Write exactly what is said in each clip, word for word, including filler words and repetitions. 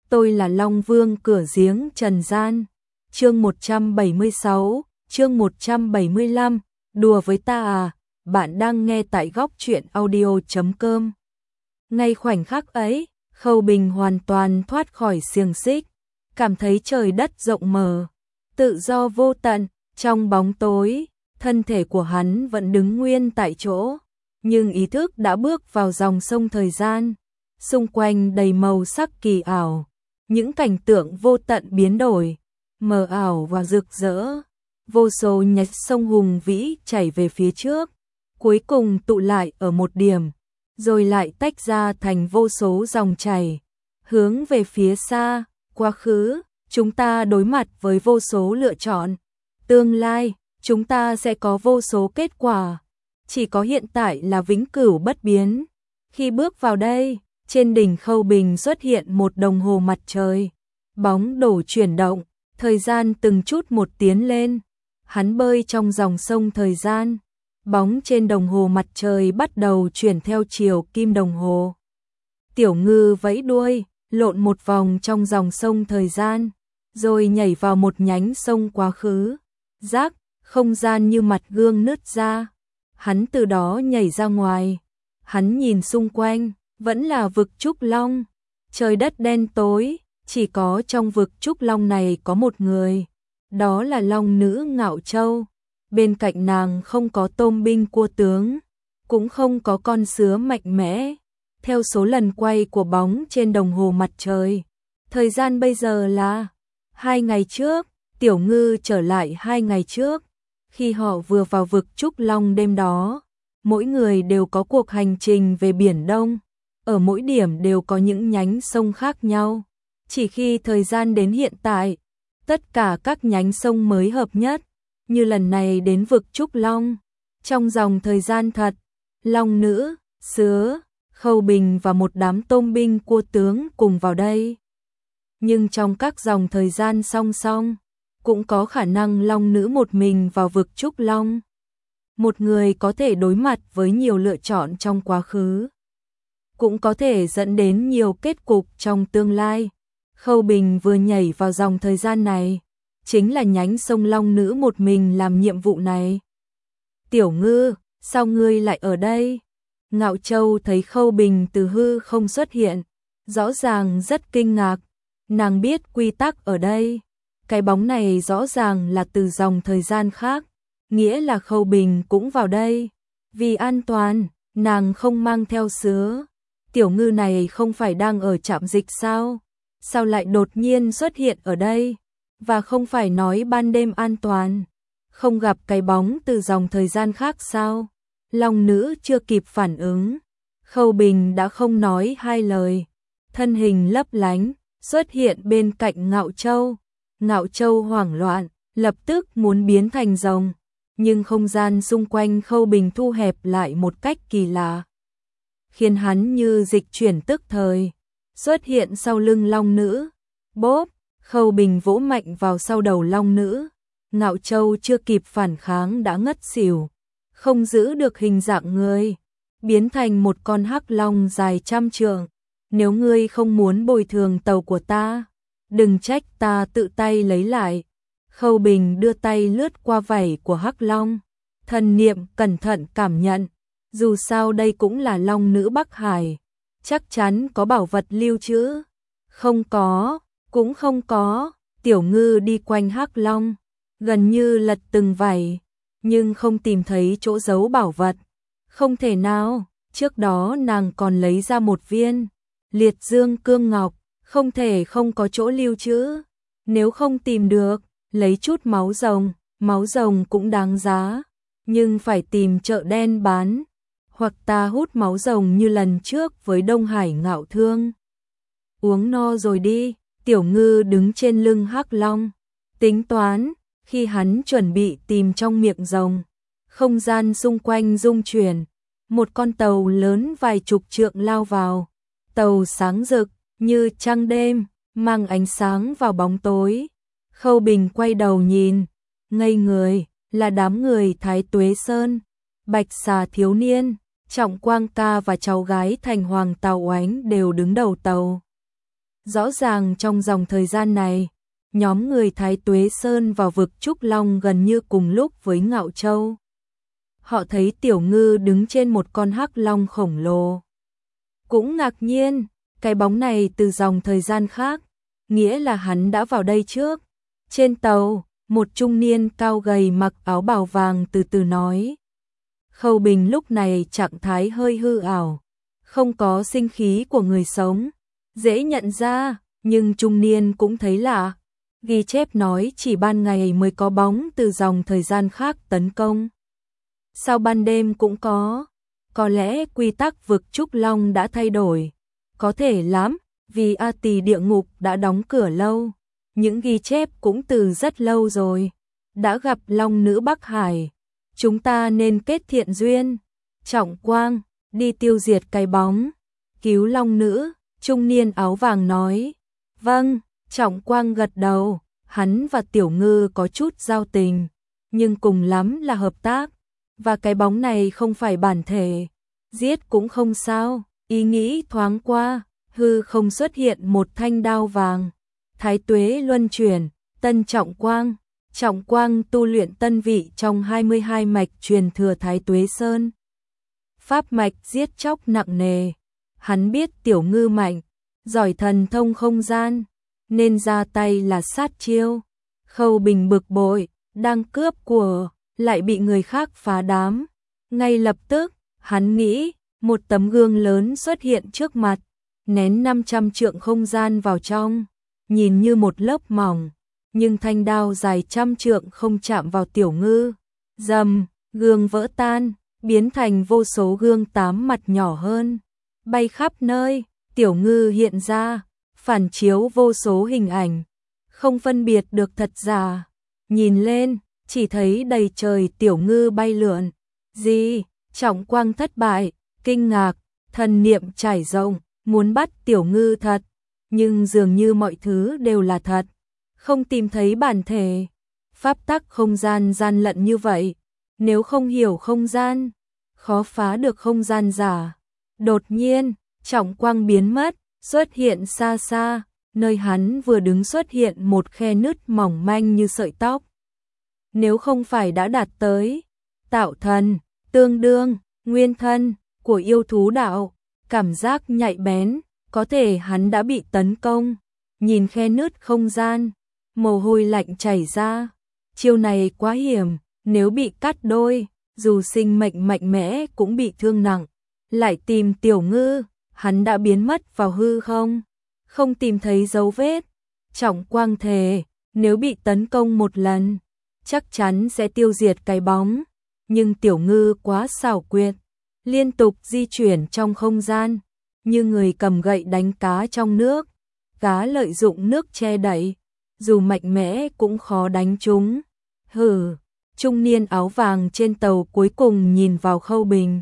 tôi là Long Vương cửa giếng trần gian. Chương một trăm bảy mươi sáu, chương một trăm bảy mươi lăm, đùa với ta à, bạn đang nghe tại góc truyện audio chấm com. Ngay khoảnh khắc ấy, Khâu Bình hoàn toàn thoát khỏi xiềng xích, cảm thấy trời đất rộng mở, tự do vô tận, trong bóng tối, thân thể của hắn vẫn đứng nguyên tại chỗ, nhưng ý thức đã bước vào dòng sông thời gian, xung quanh đầy màu sắc kỳ ảo, những cảnh tượng vô tận biến đổi, mờ ảo và rực rỡ, vô số nhánh sông hùng vĩ chảy về phía trước, cuối cùng tụ lại ở một điểm, rồi lại tách ra thành vô số dòng chảy, hướng về phía xa, quá khứ, chúng ta đối mặt với vô số lựa chọn, tương lai, chúng ta sẽ có vô số kết quả, chỉ có hiện tại là vĩnh cửu bất biến. Khi bước vào đây, trên đỉnh Khâu Bình xuất hiện một đồng hồ mặt trời, bóng đổ chuyển động, thời gian từng chút một tiến lên, hắn bơi trong dòng sông thời gian, bóng trên đồng hồ mặt trời bắt đầu chuyển theo chiều kim đồng hồ. Tiểu Ngư vẫy đuôi, lộn một vòng trong dòng sông thời gian, rồi nhảy vào một nhánh sông quá khứ, rác, không gian như mặt gương nứt ra, hắn từ đó nhảy ra ngoài, hắn nhìn xung quanh, vẫn là vực Trúc Long, trời đất đen tối, chỉ có trong vực Trúc Long này có một người, đó là Long nữ Ngạo Châu, bên cạnh nàng không có tôm binh cua tướng, cũng không có con sứa mạnh mẽ, theo số lần quay của bóng trên đồng hồ mặt trời, thời gian bây giờ là hai ngày trước, Tiểu Ngư trở lại hai ngày trước, khi họ vừa vào vực Trúc Long đêm đó, mỗi người đều có cuộc hành trình về Biển Đông, ở mỗi điểm đều có những nhánh sông khác nhau. Chỉ khi thời gian đến hiện tại, tất cả các nhánh sông mới hợp nhất, như lần này đến vực Trúc Long. Trong dòng thời gian thật, Long nữ, Sứa, Khâu Bình và một đám tôm binh cua tướng cùng vào đây. Nhưng trong các dòng thời gian song song, cũng có khả năng Long nữ một mình vào vực Trúc Long. Một người có thể đối mặt với nhiều lựa chọn trong quá khứ, cũng có thể dẫn đến nhiều kết cục trong tương lai. Khâu Bình vừa nhảy vào dòng thời gian này, chính là nhánh sông Long nữ một mình làm nhiệm vụ này. Tiểu Ngư, sao ngươi lại ở đây? Ngạo Châu thấy Khâu Bình từ hư không xuất hiện, rõ ràng rất kinh ngạc, nàng biết quy tắc ở đây. Cái bóng này rõ ràng là từ dòng thời gian khác, nghĩa là Khâu Bình cũng vào đây. Vì an toàn, nàng không mang theo Sứa. Tiểu Ngư này không phải đang ở trạm dịch sao? Sao lại đột nhiên xuất hiện ở đây? Và không phải nói ban đêm an toàn, không gặp cái bóng từ dòng thời gian khác sao? Long nữ chưa kịp phản ứng, Khâu Bình đã không nói hai lời, thân hình lấp lánh, xuất hiện bên cạnh Ngạo Châu. Ngạo Châu hoảng loạn, lập tức muốn biến thành rồng, nhưng không gian xung quanh Khâu Bình thu hẹp lại một cách kỳ lạ, khiến hắn như dịch chuyển tức thời, xuất hiện sau lưng Long nữ. Bốp, Khâu Bình vỗ mạnh vào sau đầu Long nữ, Ngạo Châu chưa kịp phản kháng đã ngất xỉu, không giữ được hình dạng người, biến thành một con hắc long dài trăm trượng. Nếu ngươi không muốn bồi thường tàu của ta, đừng trách ta tự tay lấy lại. Khâu Bình đưa tay lướt qua vảy của hắc long, thần niệm cẩn thận cảm nhận, dù sao đây cũng là Long nữ Bắc Hải, chắc chắn có bảo vật lưu trữ. Không có, cũng không có. Tiểu Ngư đi quanh hắc long, gần như lật từng vảy, nhưng không tìm thấy chỗ giấu bảo vật. Không thể nào, trước đó nàng còn lấy ra một viên Liệt Dương Cương Ngọc, không thể không có chỗ lưu trữ. Nếu không tìm được, lấy chút máu rồng, máu rồng cũng đáng giá, nhưng phải tìm chợ đen bán, hoặc ta hút máu rồng như lần trước với Đông Hải Ngạo Thương. Uống no rồi đi. Tiểu Ngư đứng trên lưng hắc long, tính toán. Khi hắn chuẩn bị tìm trong miệng rồng, không gian xung quanh rung chuyển, một con tàu lớn vài chục trượng lao vào. Tàu sáng rực như trăng đêm, mang ánh sáng vào bóng tối. Khâu Bình quay đầu nhìn, ngây người, là đám người Thái Tuế Sơn, Bạch Xà thiếu niên, Trọng Quang ca và cháu gái Thành Hoàng Tào Oánh đều đứng đầu tàu. Rõ ràng trong dòng thời gian này, nhóm người Thái Tuế Sơn vào vực Trúc Long gần như cùng lúc với Ngạo Châu. Họ thấy Tiểu Ngư đứng trên một con hắc long khổng lồ. Cũng ngạc nhiên, cái bóng này từ dòng thời gian khác, nghĩa là hắn đã vào đây trước. Trên tàu, một trung niên cao gầy mặc áo bào vàng từ từ nói. Khâu Bình lúc này trạng thái hơi hư ảo, không có sinh khí của người sống, dễ nhận ra, nhưng trung niên cũng thấy lạ. Ghi chép nói chỉ ban ngày mới có bóng từ dòng thời gian khác tấn công. Sao ban đêm cũng có? Có lẽ quy tắc vực Trúc Long đã thay đổi. Có thể lắm, vì A Tỳ địa ngục đã đóng cửa lâu. Những ghi chép cũng từ rất lâu rồi. Đã gặp Long nữ Bắc Hải. Chúng ta nên kết thiện duyên. Trọng Quang, đi tiêu diệt cái bóng. Cứu Long nữ, trung niên áo vàng nói. Vâng, Trọng Quang gật đầu. Hắn và Tiểu Ngư có chút giao tình, nhưng cùng lắm là hợp tác. Và cái bóng này không phải bản thể. Giết cũng không sao. Ý nghĩ thoáng qua, hư không xuất hiện một thanh đao vàng. Thái Tuế luân chuyển, Tân Trọng Quang. Trọng Quang tu luyện tân vị trong hai mươi hai mạch truyền thừa Thái Tuế Sơn. Pháp mạch giết chóc nặng nề. Hắn biết Tiểu Ngư mạnh, giỏi thần thông không gian, nên ra tay là sát chiêu. Khâu Bình bực bội, đang cướp của, lại bị người khác phá đám. Ngay lập tức, hắn nghĩ, một tấm gương lớn xuất hiện trước mặt, nén năm trăm trượng không gian vào trong, nhìn như một lớp mỏng, nhưng thanh đao dài trăm trượng không chạm vào Tiểu Ngư. Rầm, gương vỡ tan, biến thành vô số gương tám mặt nhỏ hơn, bay khắp nơi. Tiểu Ngư hiện ra, phản chiếu vô số hình ảnh, không phân biệt được thật giả. Nhìn lên, chỉ thấy đầy trời Tiểu Ngư bay lượn. Gì? Trọng Quang thất bại, kinh ngạc, thần niệm trải rộng, muốn bắt Tiểu Ngư thật, nhưng dường như mọi thứ đều là thật, không tìm thấy bản thể. Pháp tắc không gian gian lận như vậy, nếu không hiểu không gian, khó phá được không gian giả. Đột nhiên, Trọng Quang biến mất, xuất hiện xa xa, nơi hắn vừa đứng xuất hiện một khe nứt mỏng manh như sợi tóc. Nếu không phải đã đạt tới tạo thần, tương đương, nguyên thân của yêu thú đạo, cảm giác nhạy bén, có thể hắn đã bị tấn công. Nhìn khe nứt không gian, mồ hôi lạnh chảy ra. Chiêu này quá hiểm, nếu bị cắt đôi, dù sinh mệnh mạnh mẽ cũng bị thương nặng. Lại tìm Tiểu Ngư, hắn đã biến mất vào hư không, không tìm thấy dấu vết. Trọng Quang thề, nếu bị tấn công một lần, chắc chắn sẽ tiêu diệt cái bóng. Nhưng Tiểu Ngư quá xảo quyệt, liên tục di chuyển trong không gian, như người cầm gậy đánh cá trong nước. Cá lợi dụng nước che đậy, dù mạnh mẽ cũng khó đánh chúng. Hừ, trung niên áo vàng trên tàu cuối cùng nhìn vào Khâu Bình.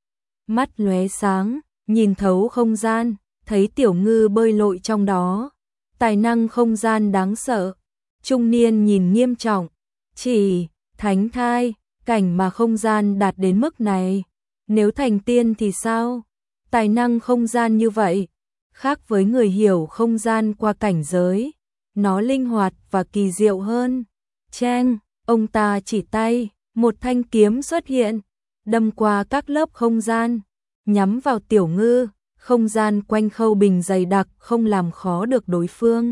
Mắt lóe sáng, nhìn thấu không gian, thấy Tiểu Ngư bơi lội trong đó. Tài năng không gian đáng sợ. Trung niên nhìn nghiêm trọng, chỉ, thánh thai, cảnh mà không gian đạt đến mức này. Nếu thành tiên thì sao? Tài năng không gian như vậy, khác với người hiểu không gian qua cảnh giới. Nó linh hoạt và kỳ diệu hơn. Cheng, ông ta chỉ tay, một thanh kiếm xuất hiện, đâm qua các lớp không gian, nhắm vào Tiểu Ngư. Không gian quanh Khâu Bình dày đặc không làm khó được đối phương.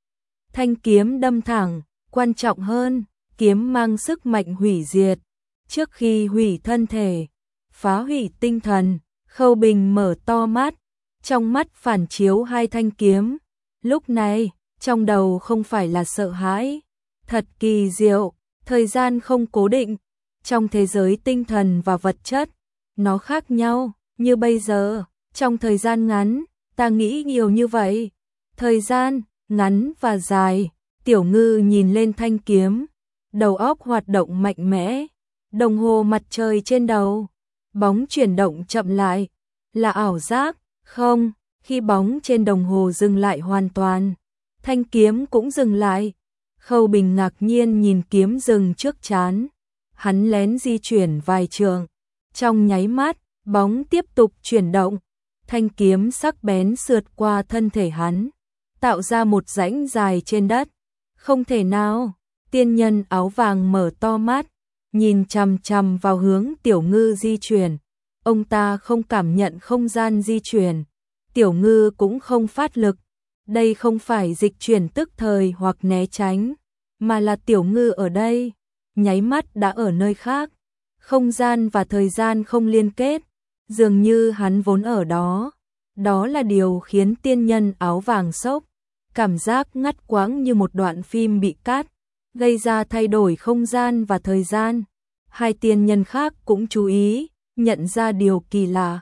Thanh kiếm đâm thẳng, quan trọng hơn, kiếm mang sức mạnh hủy diệt. Trước khi hủy thân thể, phá hủy tinh thần, Khâu Bình mở to mắt, trong mắt phản chiếu hai thanh kiếm. Lúc này, trong đầu không phải là sợ hãi, thật kỳ diệu, thời gian không cố định. Trong thế giới tinh thần và vật chất, nó khác nhau, như bây giờ. Trong thời gian ngắn, ta nghĩ nhiều như vậy. Thời gian, ngắn và dài. Tiểu Ngư nhìn lên thanh kiếm, đầu óc hoạt động mạnh mẽ. Đồng hồ mặt trời trên đầu, bóng chuyển động chậm lại. Là ảo giác? Không, khi bóng trên đồng hồ dừng lại hoàn toàn, thanh kiếm cũng dừng lại. Khâu Bình ngạc nhiên nhìn kiếm dừng trước trán. Hắn lén di chuyển vài trượng. Trong nháy mắt, bóng tiếp tục chuyển động. Thanh kiếm sắc bén sượt qua thân thể hắn, tạo ra một rãnh dài trên đất. Không thể nào, tiên nhân áo vàng mở to mắt, nhìn chằm chằm vào hướng Tiểu Ngư di chuyển. Ông ta không cảm nhận không gian di chuyển, Tiểu Ngư cũng không phát lực. Đây không phải dịch chuyển tức thời hoặc né tránh, mà là Tiểu Ngư ở đây, nháy mắt đã ở nơi khác. Không gian và thời gian không liên kết, dường như hắn vốn ở đó. Đó là điều khiến tiên nhân áo vàng sốc, cảm giác ngắt quãng như một đoạn phim bị cắt, gây ra thay đổi không gian và thời gian. Hai tiên nhân khác cũng chú ý, nhận ra điều kỳ lạ.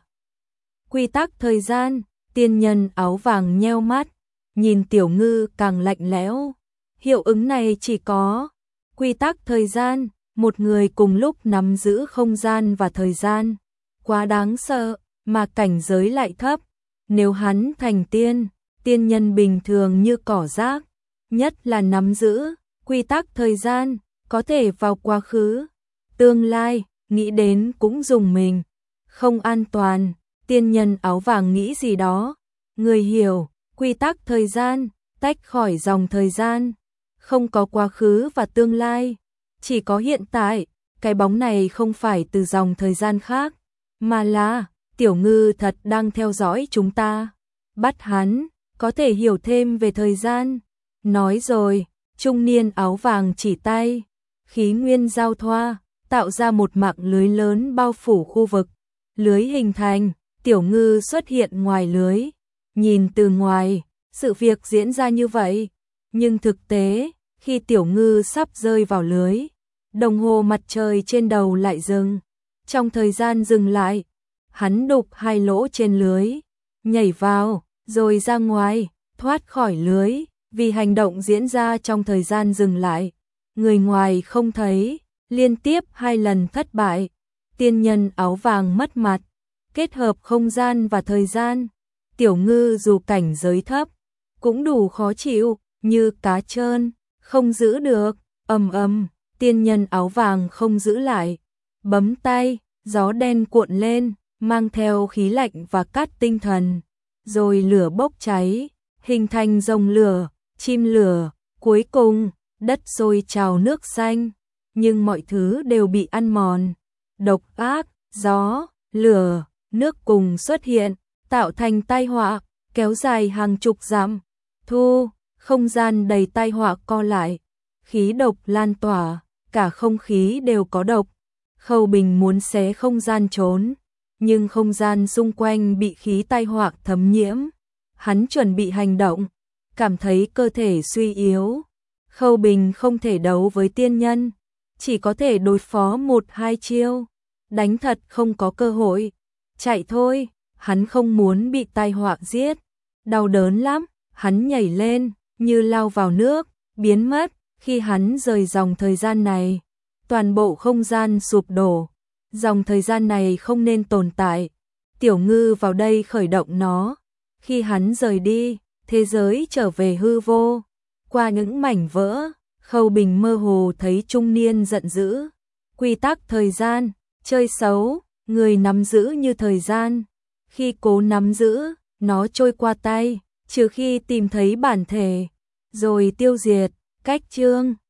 Quy tắc thời gian, tiên nhân áo vàng nheo mắt, nhìn Tiểu Ngư càng lạnh lẽo. Hiệu ứng này chỉ có quy tắc thời gian, một người cùng lúc nắm giữ không gian và thời gian. Quá đáng sợ, mà cảnh giới lại thấp. Nếu hắn thành tiên, tiên nhân bình thường như cỏ rác, nhất là nắm giữ quy tắc thời gian, có thể vào quá khứ, tương lai, nghĩ đến cũng dùng mình. Không an toàn, tiên nhân áo vàng nghĩ gì đó. Người hiểu, quy tắc thời gian, tách khỏi dòng thời gian, không có quá khứ và tương lai, chỉ có hiện tại. Cái bóng này không phải từ dòng thời gian khác, mà là Tiểu Ngư thật đang theo dõi chúng ta. Bắt hắn, có thể hiểu thêm về thời gian. Nói rồi, trung niên áo vàng chỉ tay, khí nguyên giao thoa, tạo ra một mạng lưới lớn bao phủ khu vực. Lưới hình thành, Tiểu Ngư xuất hiện ngoài lưới. Nhìn từ ngoài, sự việc diễn ra như vậy, nhưng thực tế, khi Tiểu Ngư sắp rơi vào lưới, đồng hồ mặt trời trên đầu lại dừng. Trong thời gian dừng lại, hắn đục hai lỗ trên lưới, nhảy vào, rồi ra ngoài, thoát khỏi lưới. Vì hành động diễn ra trong thời gian dừng lại, người ngoài không thấy, liên tiếp hai lần thất bại. Tiên nhân áo vàng mất mặt, kết hợp không gian và thời gian. Tiểu Ngư dù cảnh giới thấp, cũng đủ khó chịu, như cá trơn, không giữ được. Ầm ầm, tiên nhân áo vàng không giữ lại, bấm tay, gió đen cuộn lên, mang theo khí lạnh và cát tinh thần, rồi lửa bốc cháy, hình thành rồng lửa, chim lửa. Cuối cùng, đất sôi trào nước xanh, nhưng mọi thứ đều bị ăn mòn. Độc ác, gió, lửa, nước cùng xuất hiện, tạo thành tai họa, kéo dài hàng chục dặm. Thu, không gian đầy tai họa co lại, khí độc lan tỏa, cả không khí đều có độc. Khâu Bình muốn xé không gian trốn, nhưng không gian xung quanh bị khí tai họa thấm nhiễm. Hắn chuẩn bị hành động, cảm thấy cơ thể suy yếu. Khâu Bình không thể đấu với tiên nhân, chỉ có thể đối phó một hai chiêu. Đánh thật không có cơ hội. Chạy thôi, hắn không muốn bị tai họa giết. Đau đớn lắm, hắn nhảy lên, như lao vào nước, biến mất. Khi hắn rời dòng thời gian này, toàn bộ không gian sụp đổ. Dòng thời gian này không nên tồn tại. Tiểu Ngư vào đây khởi động nó. Khi hắn rời đi, thế giới trở về hư vô. Qua những mảnh vỡ, Khâu Bình mơ hồ thấy trung niên giận dữ. Quy tắc thời gian, chơi xấu, người nắm giữ như thời gian. Khi cố nắm giữ, nó trôi qua tay, trừ khi tìm thấy bản thể, rồi tiêu diệt. Cách chương